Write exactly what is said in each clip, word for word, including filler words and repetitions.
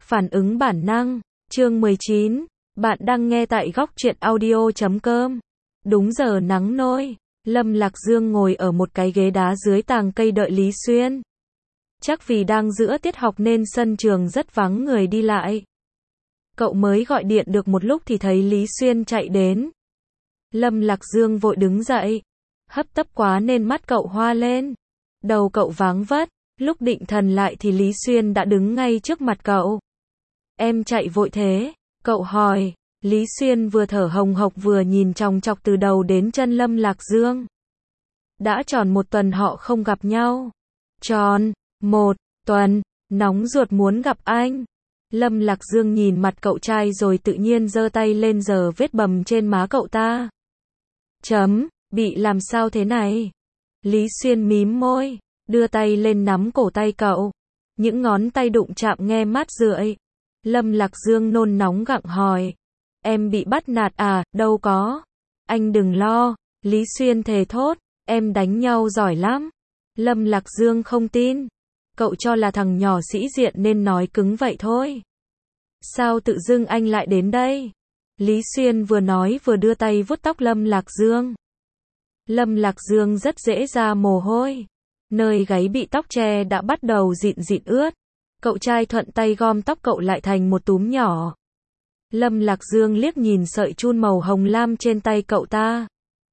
Phản ứng bản năng, chương mười chín, bạn đang nghe tại góc truyện audio chấm com. Đúng giờ nắng nôi, Lâm Lạc Dương ngồi ở một cái ghế đá dưới tàng cây đợi Lý Xuyên. Chắc vì đang giữa tiết học nên sân trường rất vắng người đi lại. Cậu mới gọi điện được một lúc thì thấy Lý Xuyên chạy đến. Lâm Lạc Dương vội đứng dậy. Hấp tấp quá nên mắt cậu hoa lên. Đầu cậu váng vất, lúc định thần lại thì Lý Xuyên đã đứng ngay trước mặt cậu. Em chạy vội thế? Cậu hỏi. Lý Xuyên vừa thở hồng hộc vừa nhìn chòng chọc từ đầu đến chân Lâm Lạc Dương. Đã tròn một tuần họ không gặp nhau. Tròn, một tuần, nóng ruột muốn gặp anh. Lâm Lạc Dương nhìn mặt cậu trai rồi tự nhiên giơ tay lên giở vết bầm trên má cậu ta. Chấm, bị làm sao thế này? Lý Xuyên mím môi, đưa tay lên nắm cổ tay cậu. Những ngón tay đụng chạm nghe mát rượi. Lâm Lạc Dương nôn nóng gặng hỏi. Em bị bắt nạt à? Đâu có. Anh đừng lo. Lý Xuyên thề thốt. Em đánh nhau giỏi lắm. Lâm Lạc Dương không tin. Cậu cho là thằng nhỏ sĩ diện nên nói cứng vậy thôi. Sao tự dưng anh lại đến đây? Lý Xuyên vừa nói vừa đưa tay vuốt tóc Lâm Lạc Dương. Lâm Lạc Dương rất dễ ra mồ hôi. Nơi gáy bị tóc che đã bắt đầu dịn dịn ướt. Cậu trai thuận tay gom tóc cậu lại thành một túm nhỏ. Lâm Lạc Dương liếc nhìn sợi chun màu hồng lam trên tay cậu ta.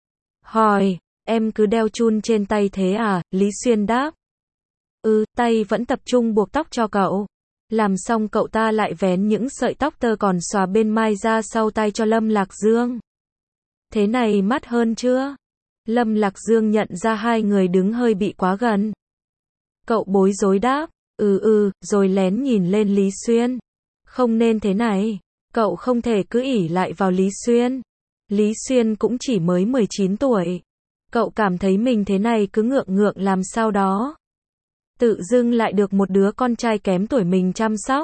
Hỏi, em cứ đeo chun trên tay thế à? Lý Xuyên đáp. Ừ, tay vẫn tập trung buộc tóc cho cậu. Làm xong cậu ta lại vén những sợi tóc tơ còn xòa bên mai ra sau tay cho Lâm Lạc Dương. Thế này mát hơn chưa? Lâm Lạc Dương nhận ra hai người đứng hơi bị quá gần. Cậu bối rối đáp. Ừ ừ, rồi lén nhìn lên Lý Xuyên. Không nên thế này. Cậu không thể cứ ỷ lại vào Lý Xuyên. Lý Xuyên cũng chỉ mới mười chín tuổi. Cậu cảm thấy mình thế này cứ ngượng ngượng làm sao đó. Tự dưng lại được một đứa con trai kém tuổi mình chăm sóc.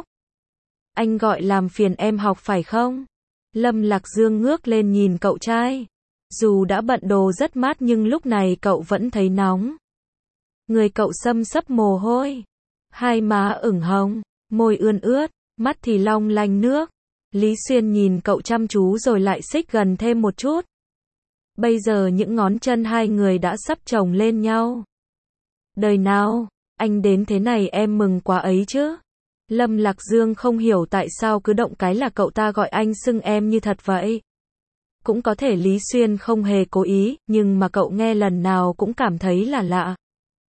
Anh gọi làm phiền em học phải không? Lâm Lạc Dương ngước lên nhìn cậu trai. Dù đã bận đồ rất mát nhưng lúc này cậu vẫn thấy nóng. Người cậu xâm xấp mồ hôi. Hai má ửng hồng, môi ươn ướt, mắt thì long lanh nước. Lý Xuyên nhìn cậu chăm chú rồi lại xích gần thêm một chút. Bây giờ những ngón chân hai người đã sắp chồng lên nhau. Đời nào, anh đến thế này em mừng quá ấy chứ. Lâm Lạc Dương không hiểu tại sao cứ động cái là cậu ta gọi anh xưng em như thật vậy. Cũng có thể Lý Xuyên không hề cố ý, nhưng mà cậu nghe lần nào cũng cảm thấy là lạ.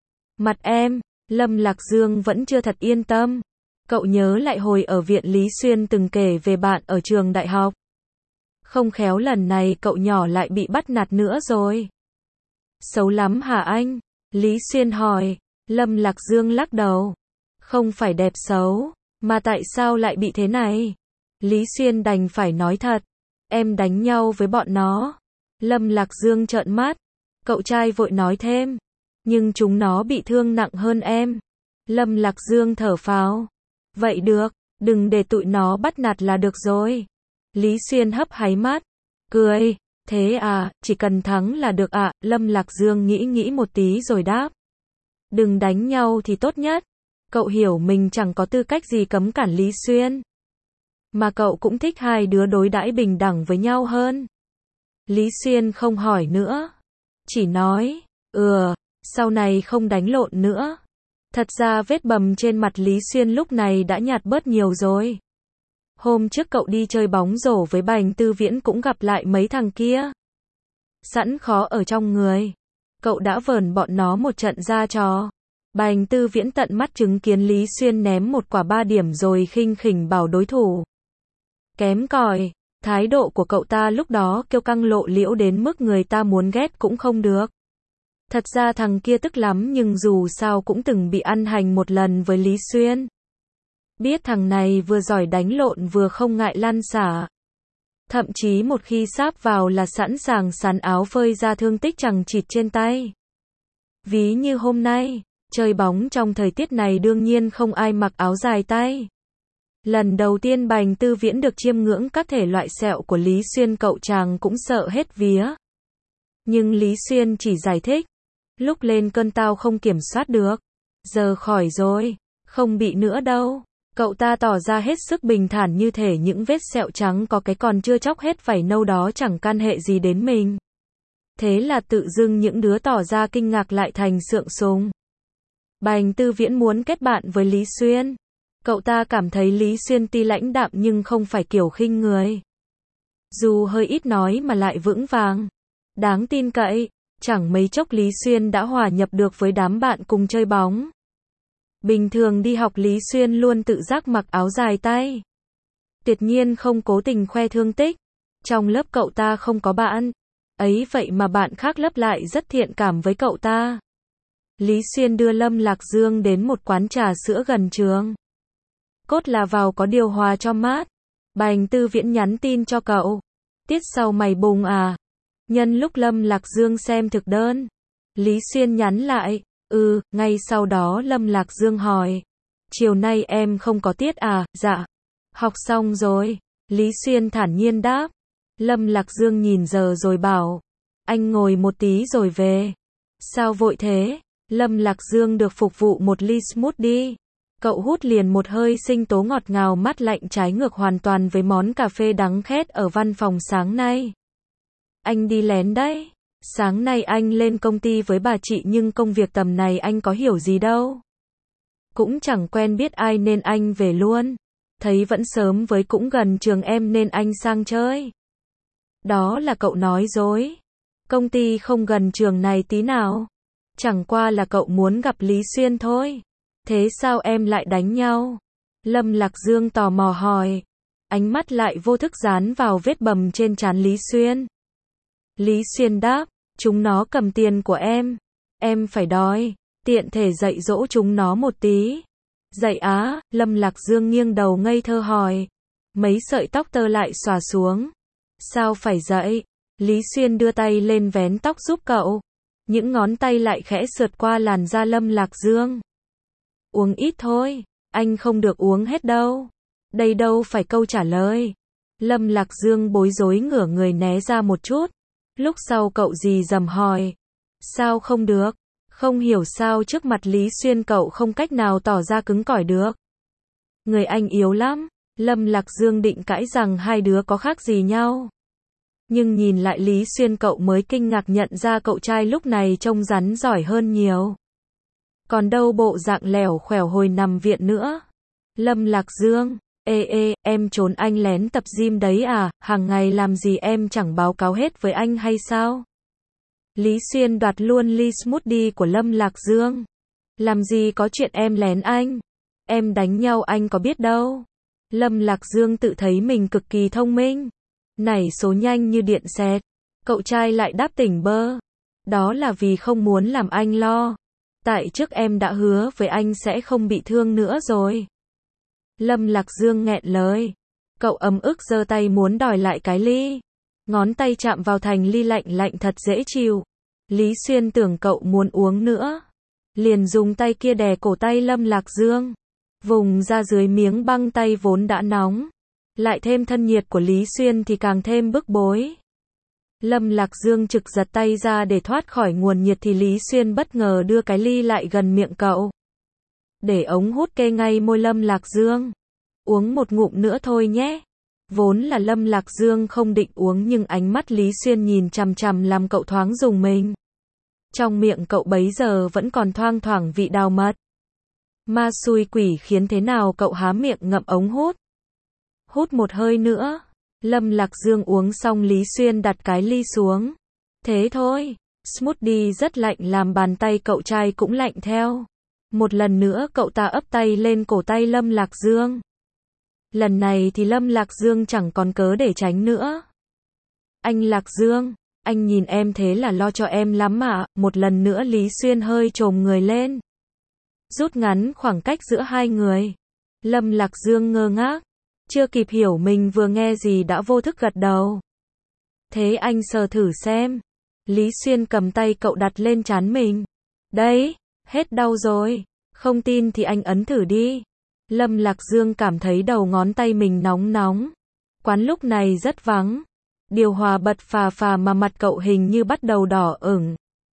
Mặt em, Lâm Lạc Dương vẫn chưa thật yên tâm. Cậu nhớ lại hồi ở viện Lý Xuyên từng kể về bạn ở trường đại học. Không khéo lần này cậu nhỏ lại bị bắt nạt nữa rồi. Xấu lắm hả anh? Lý Xuyên hỏi. Lâm Lạc Dương lắc đầu. Không phải đẹp xấu, mà tại sao lại bị thế này? Lý Xuyên đành phải nói thật. Em đánh nhau với bọn nó. Lâm Lạc Dương trợn mắt. Cậu trai vội nói thêm. Nhưng chúng nó bị thương nặng hơn em. Lâm Lạc Dương thở phào. Vậy được, đừng để tụi nó bắt nạt là được rồi. Lý Xuyên hấp háy mắt. Cười, thế à, chỉ cần thắng là được ạ. À? Lâm Lạc Dương nghĩ nghĩ một tí rồi đáp. Đừng đánh nhau thì tốt nhất. Cậu hiểu mình chẳng có tư cách gì cấm cản Lý Xuyên. Mà cậu cũng thích hai đứa đối đãi bình đẳng với nhau hơn. Lý Xuyên không hỏi nữa. Chỉ nói, ừ, sau này không đánh lộn nữa. Thật ra vết bầm trên mặt Lý Xuyên lúc này đã nhạt bớt nhiều rồi. Hôm trước cậu đi chơi bóng rổ với Bành Tư Viễn cũng gặp lại mấy thằng kia. Sẵn khó ở trong người. Cậu đã vờn bọn nó một trận ra trò. Bành Tư Viễn tận mắt chứng kiến Lý Xuyên ném một quả ba điểm rồi khinh khỉnh bảo đối thủ. Kém cỏi, thái độ của cậu ta lúc đó kiêu căng lộ liễu đến mức người ta muốn ghét cũng không được. Thật ra thằng kia tức lắm nhưng dù sao cũng từng bị ăn hành một lần với Lý Xuyên. Biết thằng này vừa giỏi đánh lộn vừa không ngại lăn xả. Thậm chí một khi sáp vào là sẵn sàng sắn áo phơi ra thương tích chằng chịt trên tay. Ví như hôm nay, chơi bóng trong thời tiết này đương nhiên không ai mặc áo dài tay. Lần đầu tiên Bành Tư Viễn được chiêm ngưỡng các thể loại sẹo của Lý Xuyên cậu chàng cũng sợ hết vía. Nhưng Lý Xuyên chỉ giải thích. Lúc lên cơn tao không kiểm soát được. Giờ khỏi rồi. Không bị nữa đâu. Cậu ta tỏ ra hết sức bình thản như thể những vết sẹo trắng có cái còn chưa chóc hết vảy nâu đó chẳng can hệ gì đến mình. Thế là tự dưng những đứa tỏ ra kinh ngạc lại thành sượng sùng. Bành Tư Viễn muốn kết bạn với Lý Xuyên. Cậu ta cảm thấy Lý Xuyên tuy lãnh đạm nhưng không phải kiểu khinh người. Dù hơi ít nói mà lại vững vàng, đáng tin cậy. Chẳng mấy chốc Lý Xuyên đã hòa nhập được với đám bạn cùng chơi bóng. Bình thường đi học Lý Xuyên luôn tự giác mặc áo dài tay. Tuyệt nhiên không cố tình khoe thương tích. Trong lớp cậu ta không có bạn. Ấy vậy mà bạn khác lớp lại rất thiện cảm với cậu ta. Lý Xuyên đưa Lâm Lạc Dương đến một quán trà sữa gần trường. Cốt là vào có điều hòa cho mát. Bành Tư Viễn nhắn tin cho cậu. Tiết sau mày bùng à? Nhân lúc Lâm Lạc Dương xem thực đơn. Lý Xuyên nhắn lại. Ừ, ngay sau đó Lâm Lạc Dương hỏi. Chiều nay em không có tiết à? Dạ. Học xong rồi. Lý Xuyên thản nhiên đáp. Lâm Lạc Dương nhìn giờ rồi bảo. Anh ngồi một tí rồi về. Sao vội thế? Lâm Lạc Dương được phục vụ một ly smoothie. Cậu hút liền một hơi sinh tố ngọt ngào mát lạnh trái ngược hoàn toàn với món cà phê đắng khét ở văn phòng sáng nay. Anh đi lén đấy. Sáng nay anh lên công ty với bà chị nhưng công việc tầm này anh có hiểu gì đâu. Cũng chẳng quen biết ai nên anh về luôn. Thấy vẫn sớm với cũng gần trường em nên anh sang chơi. Đó là cậu nói dối. Công ty không gần trường này tí nào. Chẳng qua là cậu muốn gặp Lý Xuyên thôi. Thế sao em lại đánh nhau? Lâm Lạc Dương tò mò hỏi. Ánh mắt lại vô thức dán vào vết bầm trên trán Lý Xuyên. Lý Xuyên đáp. Chúng nó cầm tiền của em. Em phải đòi. Tiện thể dạy dỗ chúng nó một tí. Dạy á? Lâm Lạc Dương nghiêng đầu ngây thơ hỏi. Mấy sợi tóc tơ lại xòa xuống. Sao phải dạy? Lý Xuyên đưa tay lên vén tóc giúp cậu. Những ngón tay lại khẽ sượt qua làn da Lâm Lạc Dương. Uống ít thôi. Anh không được uống hết đâu. Đây đâu phải câu trả lời. Lâm Lạc Dương bối rối ngửa người né ra một chút. Lúc sau cậu dì dầm hỏi. Sao không được? Không hiểu sao trước mặt Lý Xuyên cậu không cách nào tỏ ra cứng cỏi được. Người anh yếu lắm. Lâm Lạc Dương định cãi rằng hai đứa có khác gì nhau. Nhưng nhìn lại Lý Xuyên cậu mới kinh ngạc nhận ra cậu trai lúc này trông rắn giỏi hơn nhiều. Còn đâu bộ dạng lẻo khẻo hồi nằm viện nữa. Lâm Lạc Dương. Ê ê, em trốn anh lén tập gym đấy à? Hàng ngày làm gì em chẳng báo cáo hết với anh hay sao? Lý Xuyên đoạt luôn ly smoothie của Lâm Lạc Dương. Làm gì có chuyện em lén anh. Em đánh nhau anh có biết đâu. Lâm Lạc Dương tự thấy mình cực kỳ thông minh. Nảy số nhanh như điện xẹt. Cậu trai lại đáp tỉnh bơ. Đó là vì không muốn làm anh lo. Tại trước em đã hứa với anh sẽ không bị thương nữa rồi. Lâm Lạc Dương nghẹn lời. Cậu ấm ức giơ tay muốn đòi lại cái ly. Ngón tay chạm vào thành ly lạnh lạnh thật dễ chịu. Lý Xuyên tưởng cậu muốn uống nữa. Liền dùng tay kia đè cổ tay Lâm Lạc Dương. Vùng ra dưới miếng băng tay vốn đã nóng. Lại thêm thân nhiệt của Lý Xuyên thì càng thêm bức bối. Lâm Lạc Dương trực giật tay ra để thoát khỏi nguồn nhiệt thì Lý Xuyên bất ngờ đưa cái ly lại gần miệng cậu. Để ống hút kê ngay môi Lâm Lạc Dương. Uống một ngụm nữa thôi nhé. Vốn là Lâm Lạc Dương không định uống nhưng ánh mắt Lý Xuyên nhìn chằm chằm làm cậu thoáng rùng mình. Trong miệng cậu bấy giờ vẫn còn thoang thoảng vị đào mật. Ma xui quỷ khiến thế nào cậu há miệng ngậm ống hút. Hút một hơi nữa. Lâm Lạc Dương uống xong Lý Xuyên đặt cái ly xuống. Thế thôi. Smoothie rất lạnh làm bàn tay cậu trai cũng lạnh theo. Một lần nữa cậu ta ấp tay lên cổ tay Lâm Lạc Dương. Lần này thì Lâm Lạc Dương chẳng còn cớ để tránh nữa. Anh Lạc Dương, anh nhìn em thế là lo cho em lắm mà. Một lần nữa Lý Xuyên hơi chồm người lên. Rút ngắn khoảng cách giữa hai người. Lâm Lạc Dương ngơ ngác. Chưa kịp hiểu mình vừa nghe gì đã vô thức gật đầu. Thế anh sờ thử xem. Lý Xuyên cầm tay cậu đặt lên trán mình. Đấy, hết đau rồi. Không tin thì anh ấn thử đi. Lâm Lạc Dương cảm thấy đầu ngón tay mình nóng nóng. Quán lúc này rất vắng. Điều hòa bật phà phà mà mặt cậu hình như bắt đầu đỏ ửng.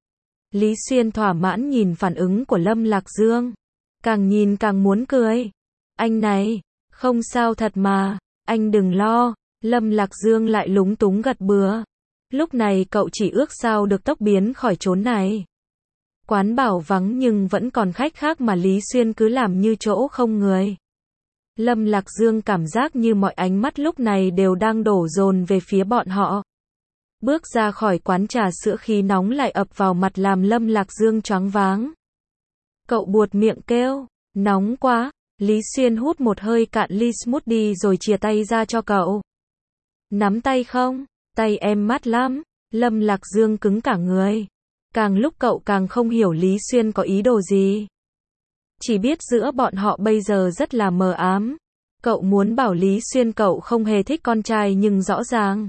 Lý Xuyên thỏa mãn nhìn phản ứng của Lâm Lạc Dương. Càng nhìn càng muốn cười. Anh này, không sao thật mà, anh đừng lo. Lâm Lạc Dương lại lúng túng gật bừa. Lúc này cậu chỉ ước sao được tốc biến khỏi chốn này. Quán bảo vắng nhưng vẫn còn khách khác mà Lý Xuyên cứ làm như chỗ không người. Lâm Lạc Dương cảm giác như mọi ánh mắt lúc này đều đang đổ dồn về phía bọn họ. Bước ra khỏi quán trà sữa khí nóng lại ập vào mặt làm Lâm Lạc Dương choáng váng. Cậu buột miệng kêu, nóng quá. Lý Xuyên hút một hơi cạn ly smoothie rồi chìa tay ra cho cậu. Nắm tay không? Tay em mát lắm. Lâm Lạc Dương cứng cả người. Càng lúc cậu càng không hiểu Lý Xuyên có ý đồ gì. Chỉ biết giữa bọn họ bây giờ rất là mờ ám. Cậu muốn bảo Lý Xuyên cậu không hề thích con trai nhưng rõ ràng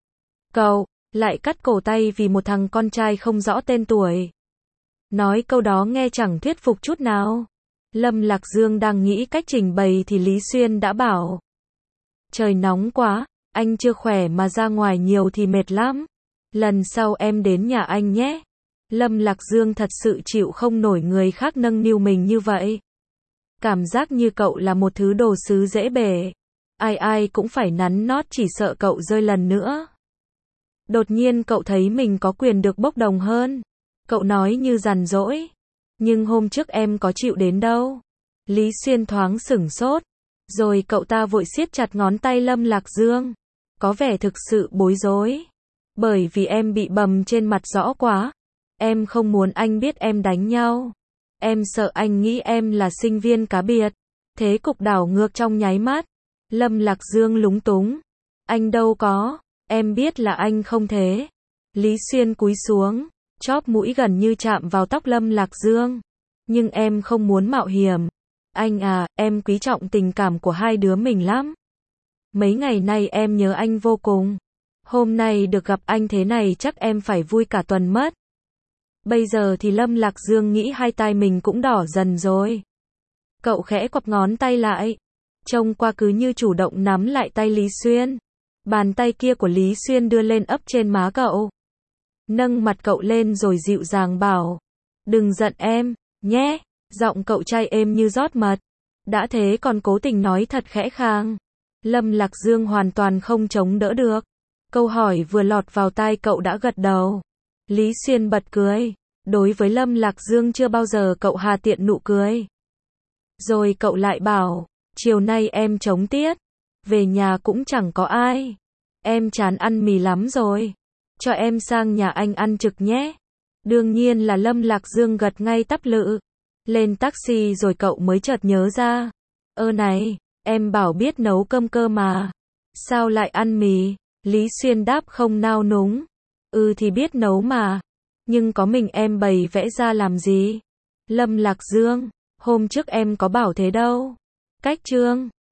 cậu lại cắt cổ tay vì một thằng con trai không rõ tên tuổi. Nói câu đó nghe chẳng thuyết phục chút nào. Lâm Lạc Dương đang nghĩ cách trình bày thì Lý Xuyên đã bảo. Trời nóng quá, anh chưa khỏe mà ra ngoài nhiều thì mệt lắm. Lần sau em đến nhà anh nhé. Lâm Lạc Dương thật sự chịu không nổi người khác nâng niu mình như vậy. Cảm giác như cậu là một thứ đồ sứ dễ bể. Ai ai cũng phải nắn nót chỉ sợ cậu rơi lần nữa. Đột nhiên cậu thấy mình có quyền được bốc đồng hơn. Cậu nói như dằn dỗi. Nhưng hôm trước em có chịu đến đâu. Lý Xuyên thoáng sửng sốt. Rồi cậu ta vội siết chặt ngón tay Lâm Lạc Dương. Có vẻ thực sự bối rối. Bởi vì em bị bầm trên mặt rõ quá. Em không muốn anh biết em đánh nhau. Em sợ anh nghĩ em là sinh viên cá biệt. Thế cục đảo ngược trong nháy mắt. Lâm Lạc Dương lúng túng. Anh đâu có. Em biết là anh không thế. Lý Xuyên cúi xuống. Chóp mũi gần như chạm vào tóc Lâm Lạc Dương. Nhưng em không muốn mạo hiểm. Anh à, em quý trọng tình cảm của hai đứa mình lắm. Mấy ngày nay em nhớ anh vô cùng. Hôm nay được gặp anh thế này chắc em phải vui cả tuần mất. Bây giờ thì Lâm Lạc Dương nghĩ hai tay mình cũng đỏ dần rồi. Cậu khẽ quặp ngón tay lại. Trông qua cứ như chủ động nắm lại tay Lý Xuyên. Bàn tay kia của Lý Xuyên đưa lên ấp trên má cậu. Nâng mặt cậu lên rồi dịu dàng bảo. Đừng giận em, nhé. Giọng cậu trai êm như rót mật. Đã thế còn cố tình nói thật khẽ khàng. Lâm Lạc Dương hoàn toàn không chống đỡ được. Câu hỏi vừa lọt vào tai cậu đã gật đầu. Lý Xuyên bật cười. Đối với Lâm Lạc Dương chưa bao giờ cậu hà tiện nụ cười. Rồi cậu lại bảo. Chiều nay em trống tiết. Về nhà cũng chẳng có ai. Em chán ăn mì lắm rồi. Cho em sang nhà anh ăn trực nhé. Đương nhiên là Lâm Lạc Dương gật ngay tắp lự. Lên taxi rồi cậu mới chợt nhớ ra. Ơ này, em bảo biết nấu cơm cơ mà. Sao lại ăn mì? Lý Xuyên đáp không nao núng. Ừ thì biết nấu mà. Nhưng có mình em bày vẽ ra làm gì? Lâm Lạc Dương, hôm trước em có bảo thế đâu. Cách chương